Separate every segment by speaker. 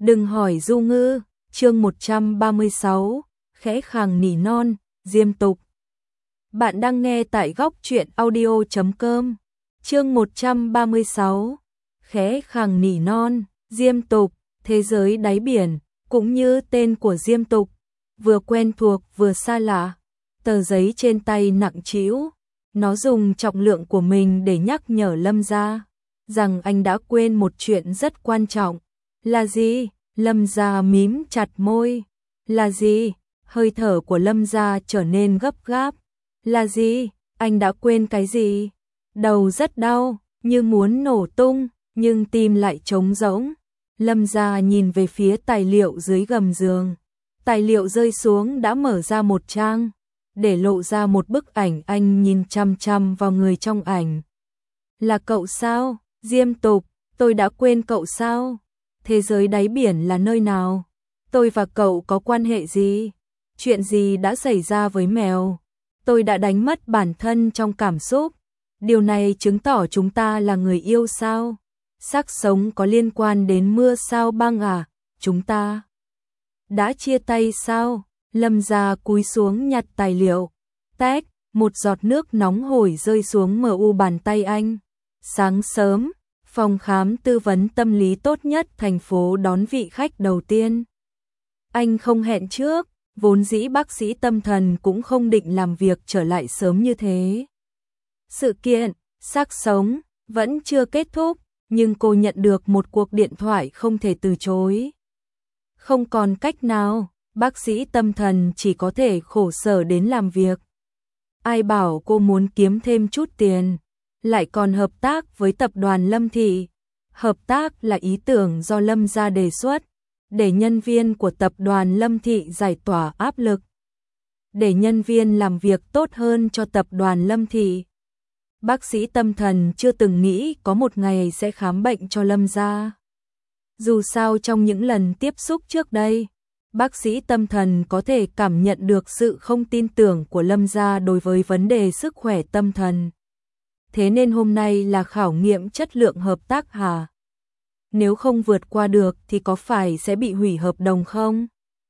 Speaker 1: Đừng hỏi Du Ngư, chương 136, khẽ khàng nỉ non, Diêm Tục. Bạn đang nghe tại góc truyện audio.com, chương 136, khẽ khàng nỉ non, Diêm Tục, thế giới đáy biển, cũng như tên của Diêm Tục, vừa quen thuộc vừa xa lạ. Tờ giấy trên tay nặng trĩu, nó dùng trọng lượng của mình để nhắc nhở Lâm Gia rằng anh đã quên một chuyện rất quan trọng. Là gì? Lâm Gia mím chặt môi. Là gì? Hơi thở của Lâm Gia trở nên gấp gáp. Là gì? Anh đã quên cái gì? Đầu rất đau, như muốn nổ tung, nhưng tim lại trống rỗng. Lâm Gia nhìn về phía tài liệu dưới gầm giường. Tài liệu rơi xuống đã mở ra một trang, để lộ ra một bức ảnh. Anh nhìn chăm chăm vào người trong ảnh. Là cậu sao? Diêm Tục, tôi đã quên cậu sao? Thế giới đáy biển là nơi nào? Tôi và cậu có quan hệ gì? Chuyện gì đã xảy ra với mèo? Tôi đã đánh mất bản thân trong cảm xúc. Điều này chứng tỏ chúng ta là người yêu sao? Xác sống có liên quan đến mưa sao băng à? Chúng ta đã chia tay sao? Lâm Gia cúi xuống nhặt tài liệu. Tách, một giọt nước nóng hổi rơi xuống mu bàn tay anh. Sáng sớm, phòng khám tư vấn tâm lý tốt nhất thành phố đón vị khách đầu tiên. Anh không hẹn trước, vốn dĩ bác sĩ tâm thần cũng không định làm việc trở lại sớm như thế. Sự kiện, xác sống, vẫn chưa kết thúc, nhưng cô nhận được một cuộc điện thoại không thể từ chối. Không còn cách nào, bác sĩ tâm thần chỉ có thể khổ sở đến làm việc. Ai bảo cô muốn kiếm thêm chút tiền, lại còn hợp tác với tập đoàn Lâm Thị. Hợp tác là ý tưởng do Lâm Gia đề xuất, để nhân viên của tập đoàn Lâm Thị giải tỏa áp lực, để nhân viên làm việc tốt hơn cho tập đoàn Lâm Thị. Bác sĩ tâm thần chưa từng nghĩ có một ngày sẽ khám bệnh cho Lâm Gia. Dù sao trong những lần tiếp xúc trước đây, bác sĩ tâm thần có thể cảm nhận được sự không tin tưởng của Lâm Gia đối với vấn đề sức khỏe tâm thần. Thế nên hôm nay là khảo nghiệm chất lượng hợp tác hả? Nếu không vượt qua được thì có phải sẽ bị hủy hợp đồng không?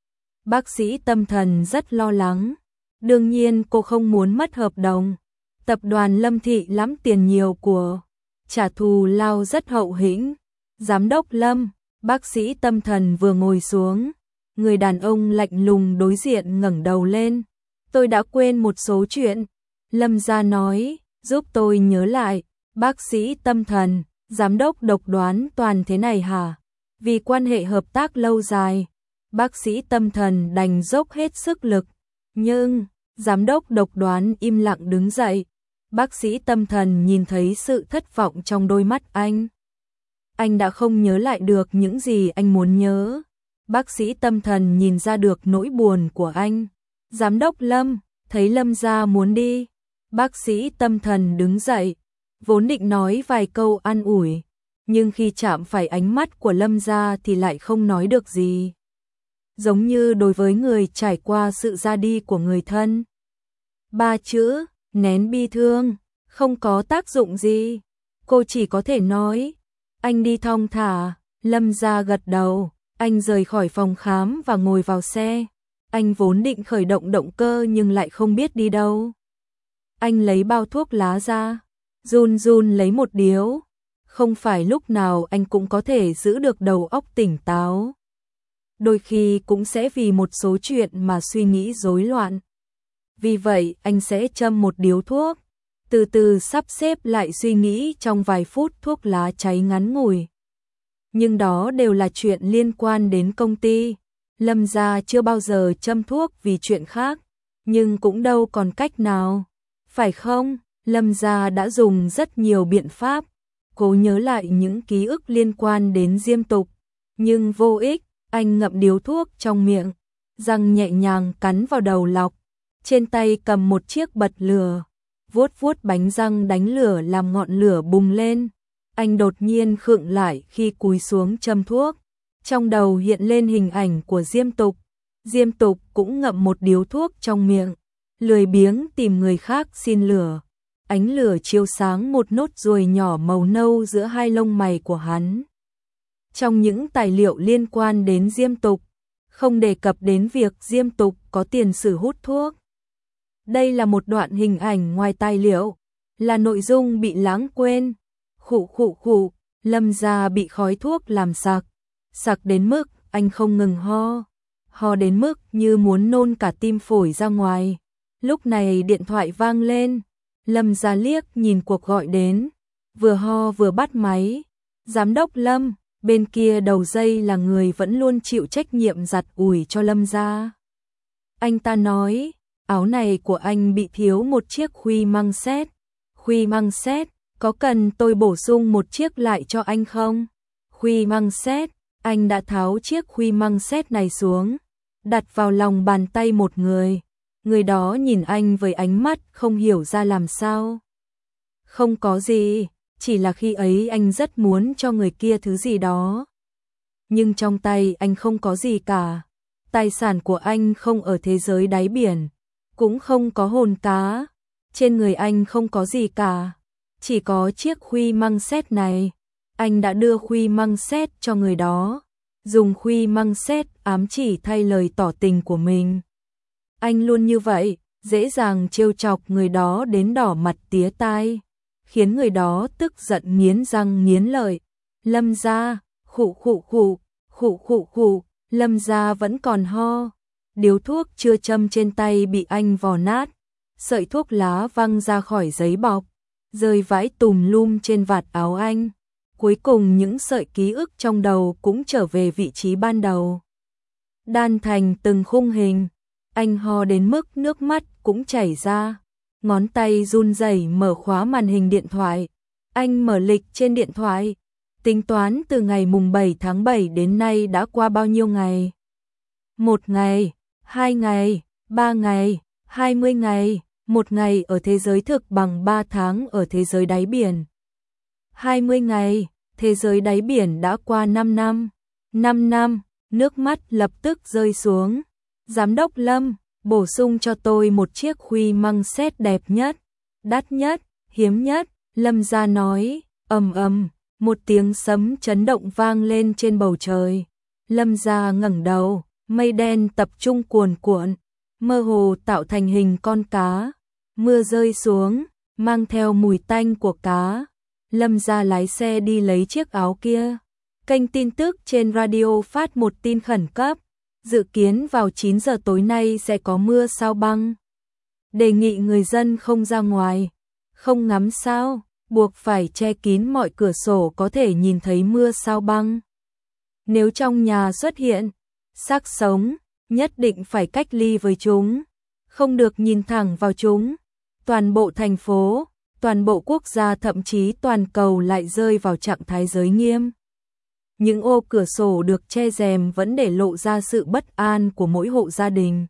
Speaker 1: Bác sĩ tâm thần rất lo lắng. Đương nhiên cô không muốn mất hợp đồng. Tập đoàn Lâm Thị lắm tiền nhiều của, trả thù lao rất hậu hĩnh. Giám đốc Lâm, bác sĩ tâm thần vừa ngồi xuống, người đàn ông lạnh lùng đối diện ngẩng đầu lên. Tôi đã quên một số chuyện. Lâm Gia nói, giúp tôi nhớ lại. Bác sĩ tâm thần, giám đốc độc đoán toàn thế này hả? Vì quan hệ hợp tác lâu dài, bác sĩ tâm thần đành dốc hết sức lực. Nhưng, giám đốc độc đoán im lặng đứng dậy. Bác sĩ tâm thần nhìn thấy sự thất vọng trong đôi mắt anh. Anh đã không nhớ lại được những gì anh muốn nhớ. Bác sĩ tâm thần nhìn ra được nỗi buồn của anh. Giám đốc Lâm, thấy Lâm Gia muốn đi. Bác sĩ tâm thần đứng dậy, vốn định nói vài câu an ủi, nhưng khi chạm phải ánh mắt của Lâm Gia thì lại không nói được gì. Giống như đối với người trải qua sự ra đi của người thân. Ba chữ, nén bi thương, không có tác dụng gì. Cô chỉ có thể nói, anh đi thong thả. Lâm Gia gật đầu, anh rời khỏi phòng khám và ngồi vào xe. Anh vốn định khởi động động cơ nhưng lại không biết đi đâu. Anh lấy bao thuốc lá ra, run run lấy một điếu. Không phải lúc nào anh cũng có thể giữ được đầu óc tỉnh táo. Đôi khi cũng sẽ vì một số chuyện mà suy nghĩ rối loạn. Vì vậy anh sẽ châm một điếu thuốc, từ từ sắp xếp lại suy nghĩ trong vài phút thuốc lá cháy ngắn ngủi. Nhưng đó đều là chuyện liên quan đến công ty. Lâm Gia chưa bao giờ châm thuốc vì chuyện khác, nhưng cũng đâu còn cách nào. Phải không? Lâm Gia đã dùng rất nhiều biện pháp, cố nhớ lại những ký ức liên quan đến Diêm Tục, nhưng vô ích. Anh ngậm điếu thuốc trong miệng, răng nhẹ nhàng cắn vào đầu lọc, trên tay cầm một chiếc bật lửa, vuốt vuốt bánh răng đánh lửa làm ngọn lửa bùng lên. Anh đột nhiên khựng lại khi cúi xuống châm thuốc, trong đầu hiện lên hình ảnh của Diêm Tục. Diêm Tục cũng ngậm một điếu thuốc trong miệng, lười biếng tìm người khác xin lửa. Ánh lửa chiếu sáng một nốt ruồi nhỏ màu nâu giữa hai lông mày của hắn. Trong những tài liệu liên quan đến Diêm Tục, không đề cập đến việc Diêm Tục có tiền sử hút thuốc. Đây là một đoạn hình ảnh ngoài tài liệu, là nội dung bị lãng quên. Khụ khụ khụ, Lâm gia bị khói thuốc làm sặc đến mức anh không ngừng ho đến mức như muốn nôn cả tim phổi ra ngoài. Lúc này điện thoại vang lên, Lâm gia liếc nhìn cuộc gọi đến, vừa ho vừa bắt máy. Giám đốc Lâm, bên kia đầu dây là người vẫn luôn chịu trách nhiệm giặt ủi cho Lâm gia. Anh ta nói, áo này của anh bị thiếu một chiếc khuy măng xét. Khuy măng xét, có cần tôi bổ sung một chiếc lại cho anh không? Khuy măng xét, anh đã tháo chiếc khuy măng xét này xuống, đặt vào lòng bàn tay một người. Người đó nhìn anh với ánh mắt không hiểu ra làm sao. Không có gì, chỉ là khi ấy anh rất muốn cho người kia thứ gì đó. Nhưng trong tay anh không có gì cả. Tài sản của anh không ở thế giới đáy biển, cũng không có hồn cá. Trên người anh không có gì cả, chỉ có chiếc khuy măng xét này. Anh đã đưa khuy măng xét cho người đó, dùng khuy măng xét ám chỉ thay lời tỏ tình của mình. Anh luôn như vậy, dễ dàng trêu chọc người đó đến đỏ mặt tía tai, khiến người đó tức giận nghiến răng nghiến lợi. Lâm gia, khụ khụ khụ, khụ khụ khụ, Lâm gia vẫn còn ho. Điếu thuốc chưa châm trên tay bị anh vò nát, sợi thuốc lá văng ra khỏi giấy bọc, rơi vãi tùm lum trên vạt áo anh. Cuối cùng những sợi ký ức trong đầu cũng trở về vị trí ban đầu, đan thành từng khung hình. Anh ho đến mức nước mắt cũng chảy ra, ngón tay run rẩy mở khóa màn hình điện thoại. Anh mở lịch trên điện thoại, tính toán từ ngày mùng 7 tháng 7 đến nay đã qua bao nhiêu ngày. 1 ngày, 2 ngày, 3 ngày, 20 ngày, 1 ngày ở thế giới thực bằng 3 tháng ở thế giới đáy biển. 20 ngày, thế giới đáy biển đã qua 5 năm. 5 năm, nước mắt lập tức rơi xuống. Giám đốc Lâm, bổ sung cho tôi một chiếc khuy măng xét đẹp nhất, đắt nhất, hiếm nhất. Lâm gia nói, ầm ầm, một tiếng sấm chấn động vang lên trên bầu trời. Lâm gia ngẩng đầu, mây đen tập trung cuồn cuộn, mơ hồ tạo thành hình con cá. Mưa rơi xuống, mang theo mùi tanh của cá. Lâm gia lái xe đi lấy chiếc áo kia. Kênh tin tức trên radio phát một tin khẩn cấp, dự kiến vào 9 giờ tối nay sẽ có mưa sao băng. Đề nghị người dân không ra ngoài, không ngắm sao, buộc phải che kín mọi cửa sổ có thể nhìn thấy mưa sao băng. Nếu trong nhà xuất hiện xác sống, nhất định phải cách ly với chúng, không được nhìn thẳng vào chúng. Toàn bộ thành phố, toàn bộ quốc gia thậm chí toàn cầu lại rơi vào trạng thái giới nghiêm. Những ô cửa sổ được che rèm vẫn để lộ ra sự bất an của mỗi hộ gia đình.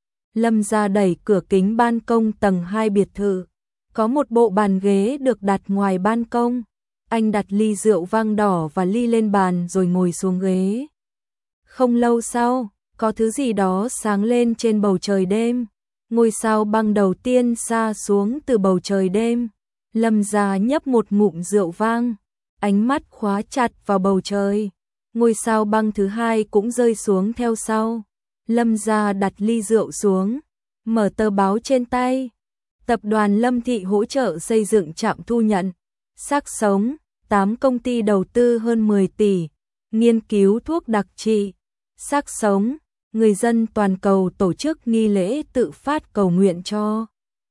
Speaker 1: Lâm gia đẩy cửa kính ban công tầng 2 biệt thự. Có một bộ bàn ghế được đặt ngoài ban công. Anh đặt ly rượu vang đỏ và ly lên bàn rồi ngồi xuống ghế. Không lâu sau, có thứ gì đó sáng lên trên bầu trời đêm. Ngôi sao băng đầu tiên sa xuống từ bầu trời đêm. Lâm gia nhấp một ngụm rượu vang, ánh mắt khóa chặt vào bầu trời. Ngôi sao băng thứ hai cũng rơi xuống theo sau. Lâm gia đặt ly rượu xuống, mở tờ báo trên tay. Tập đoàn Lâm Thị hỗ trợ xây dựng trạm thu nhận xác sống, 8 công ty đầu tư hơn 10 tỷ, nghiên cứu thuốc đặc trị xác sống. Người dân toàn cầu tổ chức nghi lễ tự phát cầu nguyện cho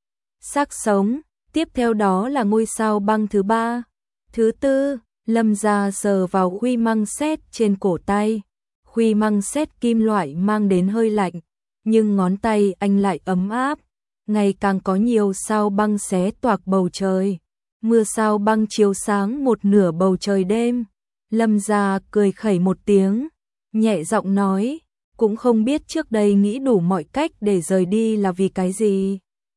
Speaker 1: xác sống. Tiếp theo đó là ngôi sao băng thứ 3. Thứ 4, Lâm gia sờ vào khuy măng xét trên cổ tay. Khuy măng xét kim loại mang đến hơi lạnh, nhưng ngón tay anh lại ấm áp. Ngày càng có nhiều sao băng xé toạc bầu trời. Mưa sao băng chiếu sáng một nửa bầu trời đêm. Lâm gia cười khẩy một tiếng, nhẹ giọng nói, cũng không biết trước đây nghĩ đủ mọi cách để rời đi là vì cái gì.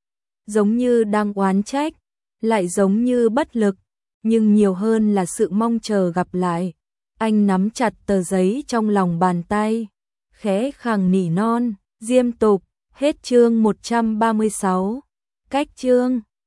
Speaker 1: Giống như đang oán trách, lại giống như bất lực, nhưng nhiều hơn là sự mong chờ gặp lại. Anh nắm chặt tờ giấy trong lòng bàn tay, khẽ khàng nỉ non, Diêm Tục, hết chương 136. Cách chương